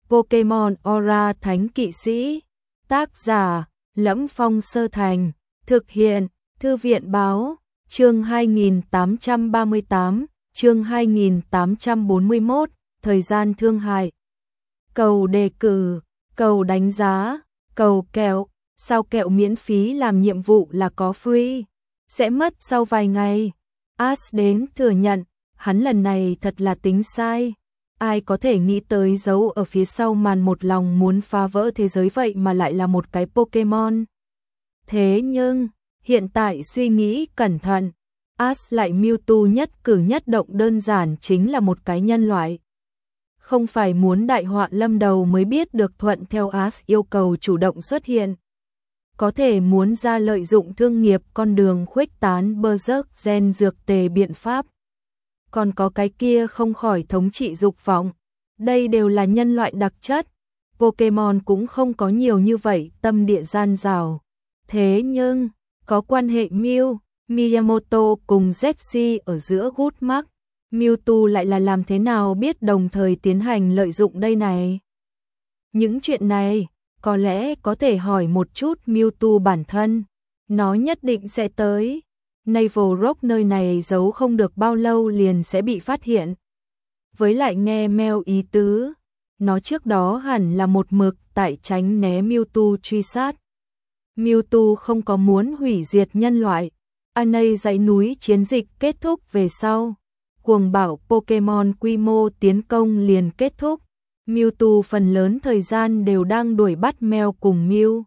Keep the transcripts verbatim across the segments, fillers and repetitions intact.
Pokemon Aura Thánh Kỵ Sĩ. Tác giả: Lẫm Phong Sơ Thành. Thực hiện: Thư viện Báo. Chương hai nghìn tám trăm ba mươi tám, chương hai nghìn tám trăm bốn mươi mốt, thời gian thương hại. Cầu đề cử, cầu đánh giá, cầu kẹo, sao kẹo miễn phí làm nhiệm vụ là có free, sẽ mất sau vài ngày. Ash đến thừa nhận, hắn lần này thật là tính sai. Ai có thể nghĩ tới giấu ở phía sau màn một lòng muốn phá vỡ thế giới vậy mà lại là một cái Pokemon. Thế nhưng, hiện tại suy nghĩ cẩn thận, Ash lại Mewtwo nhất cử nhất động đơn giản chính là một cái nhân loại. Không phải muốn đại họa lâm đầu mới biết được thuận theo Ash yêu cầu chủ động xuất hiện. Có thể muốn ra lợi dụng thương nghiệp con đường khuếch tán Berserk gen dược tề biện pháp. Còn có cái kia không khỏi thống trị dục vọng. Đây đều là nhân loại đặc chất. Pokemon cũng không có nhiều như vậy tâm địa gian rào. Thế nhưng, có quan hệ Mew, Miyamoto cùng Zetsu ở giữa gút mắc. Mewtwo lại là làm thế nào biết đồng thời tiến hành lợi dụng đây này? Những chuyện này, có lẽ có thể hỏi một chút Mewtwo bản thân. Nó nhất định sẽ tới. Naval Rock nơi này giấu không được bao lâu liền sẽ bị phát hiện. Với lại nghe Mel ý tứ, nó trước đó hẳn là một mực tại tránh né Mewtwo truy sát. Mewtwo không có muốn hủy diệt nhân loại. Anei dãy núi chiến dịch kết thúc về sau. Cuồng bạo Pokemon quy mô tiến công liền kết thúc. Mewtwo phần lớn thời gian đều đang đuổi bắt Mel cùng Mew.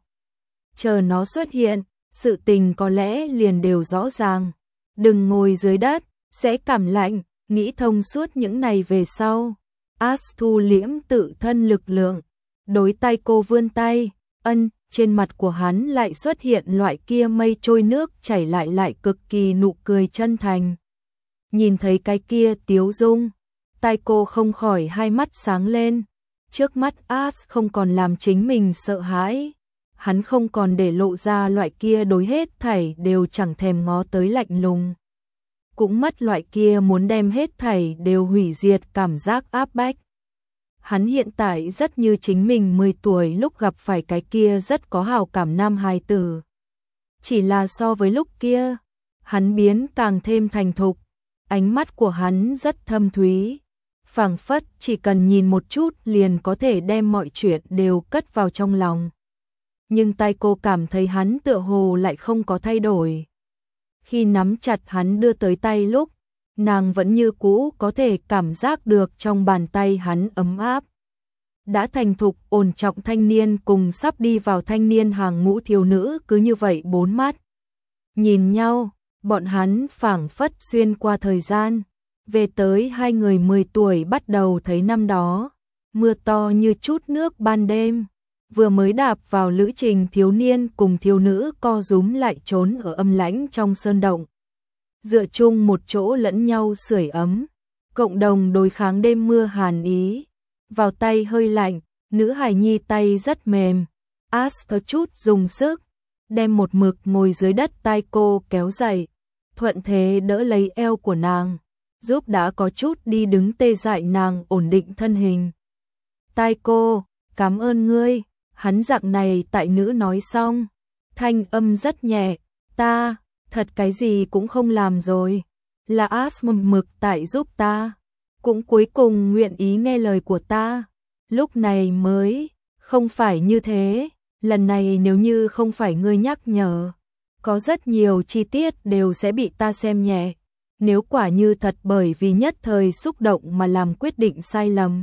Chờ nó xuất hiện, sự tình có lẽ liền đều rõ ràng. Đừng ngồi dưới đất, sẽ cảm lạnh, nghĩ thông suốt những này về sau. Ash thu liễm tự thân lực lượng. Đối tay cô vươn tay, ân, trên mặt của hắn lại xuất hiện loại kia mây trôi nước chảy lại lại cực kỳ nụ cười chân thành. Nhìn thấy cái kia tiếu dung, tay cô không khỏi hai mắt sáng lên. Trước mắt Ash không còn làm chính mình sợ hãi. Hắn không còn để lộ ra loại kia đối hết thảy đều chẳng thèm ngó tới lạnh lùng. Cũng mất loại kia muốn đem hết thảy đều hủy diệt cảm giác áp bách. Hắn hiện tại rất như chính mình mười tuổi lúc gặp phải cái kia rất có hào cảm nam hài tử. Chỉ là so với lúc kia, hắn biến càng thêm thành thục. Ánh mắt của hắn rất thâm thúy. Phảng phất chỉ cần nhìn một chút liền có thể đem mọi chuyện đều cất vào trong lòng. Nhưng tay cô cảm thấy hắn tựa hồ lại không có thay đổi. Khi nắm chặt hắn đưa tới tay lúc, nàng vẫn như cũ có thể cảm giác được trong bàn tay hắn ấm áp. Đã thành thục ổn trọng thanh niên cùng sắp đi vào thanh niên hàng ngũ thiếu nữ cứ như vậy bốn mắt. Nhìn nhau, bọn hắn phảng phất xuyên qua thời gian. Về tới hai người mười tuổi bắt đầu thấy năm đó. Mưa to như chút nước ban đêm. Vừa mới đạp vào lữ trình thiếu niên cùng thiếu nữ co rúm lại trốn ở âm lãnh trong sơn động. Dựa chung một chỗ lẫn nhau sưởi ấm. Cộng đồng đối kháng đêm mưa hàn ý. Vào tay hơi lạnh, nữ hài nhi tay rất mềm. Ash có chút dùng sức. Đem một mực ngồi dưới đất tay cô kéo dậy. Thuận thế đỡ lấy eo của nàng. Giúp đã có chút đi đứng tê dại nàng ổn định thân hình. Tai cô, cảm ơn ngươi. Hắn dạng này tại nữ nói xong. Thanh âm rất nhẹ. Ta, thật cái gì cũng không làm rồi. Là Ash một mực tại giúp ta. Cũng cuối cùng nguyện ý nghe lời của ta. Lúc này mới, không phải như thế. Lần này nếu như không phải ngươi nhắc nhở, có rất nhiều chi tiết đều sẽ bị ta xem nhẹ. Nếu quả như thật bởi vì nhất thời xúc động mà làm quyết định sai lầm,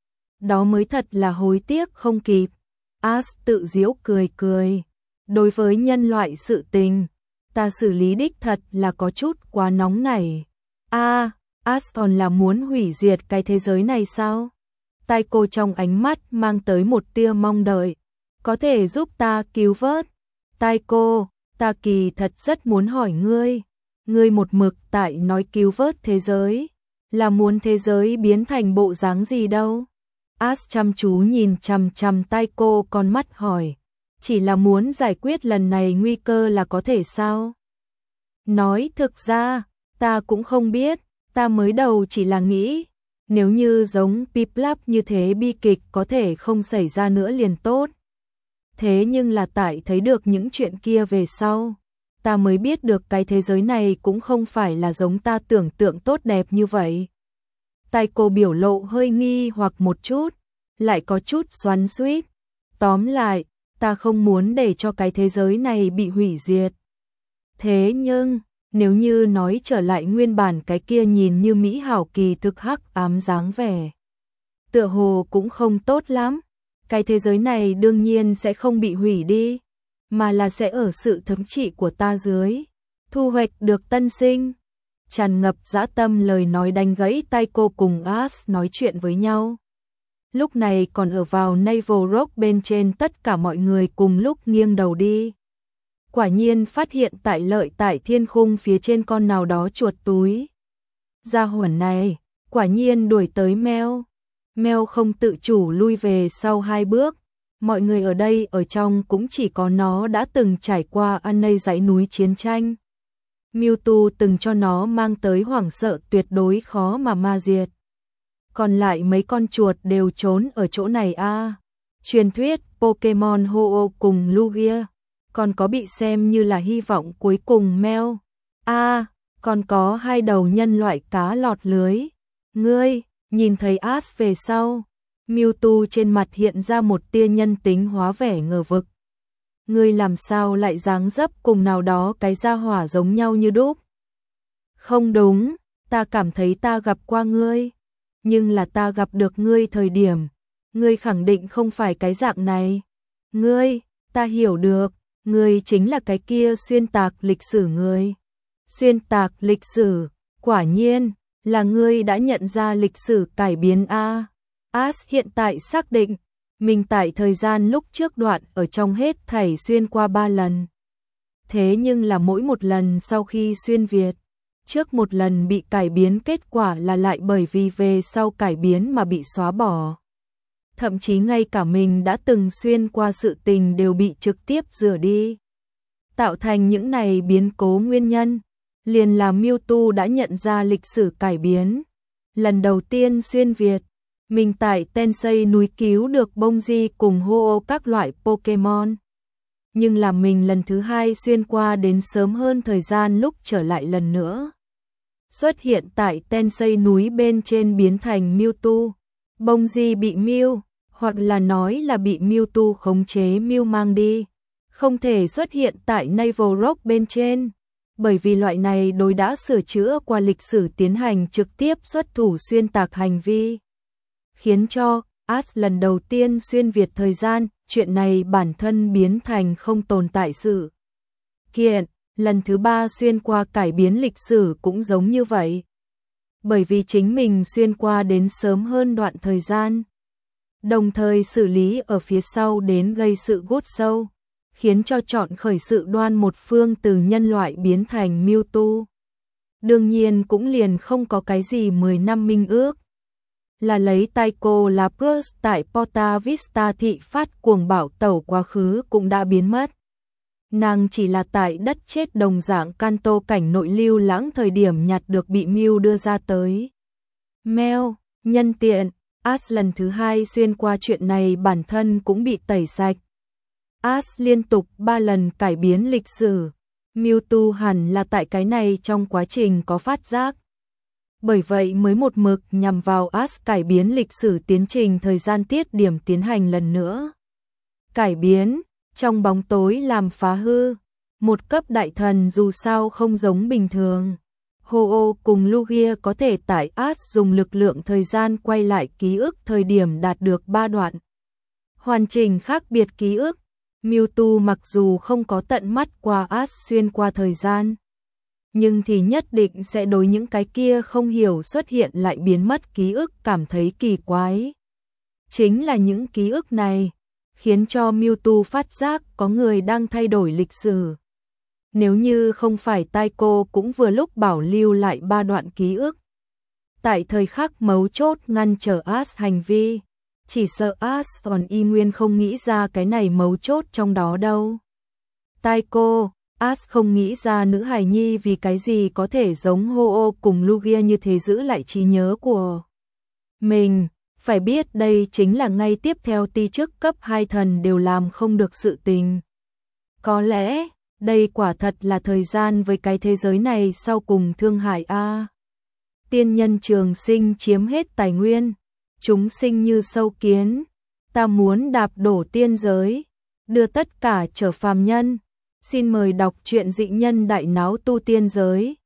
đó mới thật là hối tiếc không kịp. Ash tự giễu cười cười. Đối với nhân loại sự tình, ta xử lý đích thật là có chút quá nóng nảy. A, à, Ash còn là muốn hủy diệt cái thế giới này sao? Tai cô trong ánh mắt mang tới một tia mong đợi. Có thể giúp ta cứu vớt. Tai cô, ta kỳ thật rất muốn hỏi ngươi. Ngươi một mực tại nói cứu vớt thế giới. Là muốn thế giới biến thành bộ dáng gì đâu? Ash chăm chú nhìn chằm chằm tai cô con mắt hỏi. Chỉ là muốn giải quyết lần này nguy cơ là có thể sao? Nói thực ra, ta cũng không biết. Ta mới đầu chỉ là nghĩ. Nếu như giống Piplap như thế bi kịch có thể không xảy ra nữa liền tốt. Thế nhưng là tại thấy được những chuyện kia về sau, ta mới biết được cái thế giới này cũng không phải là giống ta tưởng tượng tốt đẹp như vậy. Tai cô biểu lộ hơi nghi hoặc một chút, lại có chút xoắn xuýt. Tóm lại, ta không muốn để cho cái thế giới này bị hủy diệt. Thế nhưng, nếu như nói trở lại nguyên bản cái kia nhìn như mỹ hảo kỳ thực hắc ám dáng vẻ, tựa hồ cũng không tốt lắm. Cái thế giới này đương nhiên sẽ không bị hủy đi, mà là sẽ ở sự thống trị của ta dưới, thu hoạch được tân sinh. Tràn ngập dã tâm lời nói đánh gãy tai cô cùng Ash nói chuyện với nhau. Lúc này còn ở vào Naval Rock bên trên, tất cả mọi người cùng lúc nghiêng đầu đi. Quả nhiên phát hiện tại lợi tại thiên khung phía trên con nào đó chuột túi. Gia hỏa này, quả nhiên đuổi tới Mel. Mel không tự chủ lui về sau hai bước. Mọi người ở đây ở trong cũng chỉ có nó đã từng trải qua ăn nây dãy núi chiến tranh. Mewtwo từng cho nó mang tới hoảng sợ tuyệt đối khó mà ma diệt. Còn lại mấy con chuột đều trốn ở chỗ này a. À. Truyền thuyết Pokemon Ho-Oh cùng Lugia còn có bị xem như là hy vọng cuối cùng Mel. A, à, còn có hai đầu nhân loại cá lọt lưới. Ngươi, nhìn thấy Ash về sau, Mewtwo trên mặt hiện ra một tia nhân tính hóa vẻ ngờ vực. Ngươi làm sao lại dáng dấp cùng nào đó cái gia hỏa giống nhau như đúc? Không đúng, ta cảm thấy ta gặp qua ngươi, nhưng là ta gặp được ngươi thời điểm, ngươi khẳng định không phải cái dạng này. Ngươi, ta hiểu được, ngươi chính là cái kia xuyên tạc lịch sử ngươi. Xuyên tạc lịch sử, quả nhiên là ngươi đã nhận ra lịch sử cải biến a. Ash hiện tại xác định mình tại thời gian lúc trước đoạn ở trong hết thảy xuyên qua ba lần. Thế nhưng là mỗi một lần sau khi xuyên Việt, trước một lần bị cải biến kết quả là lại bởi vì về sau cải biến mà bị xóa bỏ. Thậm chí ngay cả mình đã từng xuyên qua sự tình đều bị trực tiếp rửa đi. Tạo thành những này biến cố nguyên nhân, liền là Mewtwo đã nhận ra lịch sử cải biến. Lần đầu tiên xuyên Việt, mình tại Tensei núi cứu được Bongji cùng Ho-Oh các loại Pokemon. Nhưng là mình lần thứ hai xuyên qua đến sớm hơn thời gian lúc trở lại lần nữa. Xuất hiện tại Tensei núi bên trên biến thành Mewtwo. Bongji bị Mew, hoặc là nói là bị Mewtwo khống chế Mew mang đi. Không thể xuất hiện tại Naval Rock bên trên. Bởi vì loại này đối đã sửa chữa qua lịch sử tiến hành trực tiếp xuất thủ xuyên tạc hành vi. Khiến cho Ash lần đầu tiên xuyên Việt thời gian, chuyện này bản thân biến thành không tồn tại sự kiện. Lần thứ ba xuyên qua cải biến lịch sử cũng giống như vậy. Bởi vì chính mình xuyên qua đến sớm hơn đoạn thời gian. Đồng thời xử lý ở phía sau đến gây sự gút sâu, khiến cho chọn khởi sự đoan một phương từ nhân loại biến thành Mewtwo. Đương nhiên cũng liền không có cái gì mười năm minh ước. Là lấy Tycho Lapras tại Porta Vista thị phát cuồng bạo tẩu quá khứ cũng đã biến mất. Nàng chỉ là tại đất chết đồng dạng Kanto cảnh nội lưu lãng thời điểm nhặt được bị Mew đưa ra tới. Mel, nhân tiện, Ash lần thứ hai xuyên qua chuyện này bản thân cũng bị tẩy sạch. Ash liên tục ba lần cải biến lịch sử. Mewtwo hẳn là tại cái này trong quá trình có phát giác. Bởi vậy mới một mực nhằm vào Ash cải biến lịch sử tiến trình thời gian tiết điểm tiến hành lần nữa. Cải biến, trong bóng tối làm phá hư. Một cấp đại thần dù sao không giống bình thường. Ho-Oh cùng Lugia có thể tại Ash dùng lực lượng thời gian quay lại ký ức thời điểm đạt được ba đoạn. Hoàn chỉnh khác biệt ký ức. Mewtwo mặc dù không có tận mắt qua Ash xuyên qua thời gian, nhưng thì nhất định sẽ đối những cái kia không hiểu xuất hiện lại biến mất ký ức cảm thấy kỳ quái. Chính là những ký ức này, khiến cho Mewtwo phát giác có người đang thay đổi lịch sử. Nếu như không phải Tycho cũng vừa lúc bảo lưu lại ba đoạn ký ức. Tại thời khắc mấu chốt ngăn trở Ash hành vi, chỉ sợ Ash còn y nguyên không nghĩ ra cái này mấu chốt trong đó đâu. Tycho, Ash không nghĩ ra nữ hài nhi vì cái gì có thể giống Ho-Oh cùng Lugia như thế giữ lại trí nhớ của mình, phải biết đây chính là ngay tiếp theo ti chức cấp hai thần đều làm không được sự tình. Có lẽ, đây quả thật là thời gian với cái thế giới này sau cùng thương hại a. Tiên nhân trường sinh chiếm hết tài nguyên, chúng sinh như sâu kiến, ta muốn đạp đổ tiên giới, đưa tất cả trở phàm nhân. Xin mời đọc truyện Dị Nhân Đại Náo Tu Tiên Giới.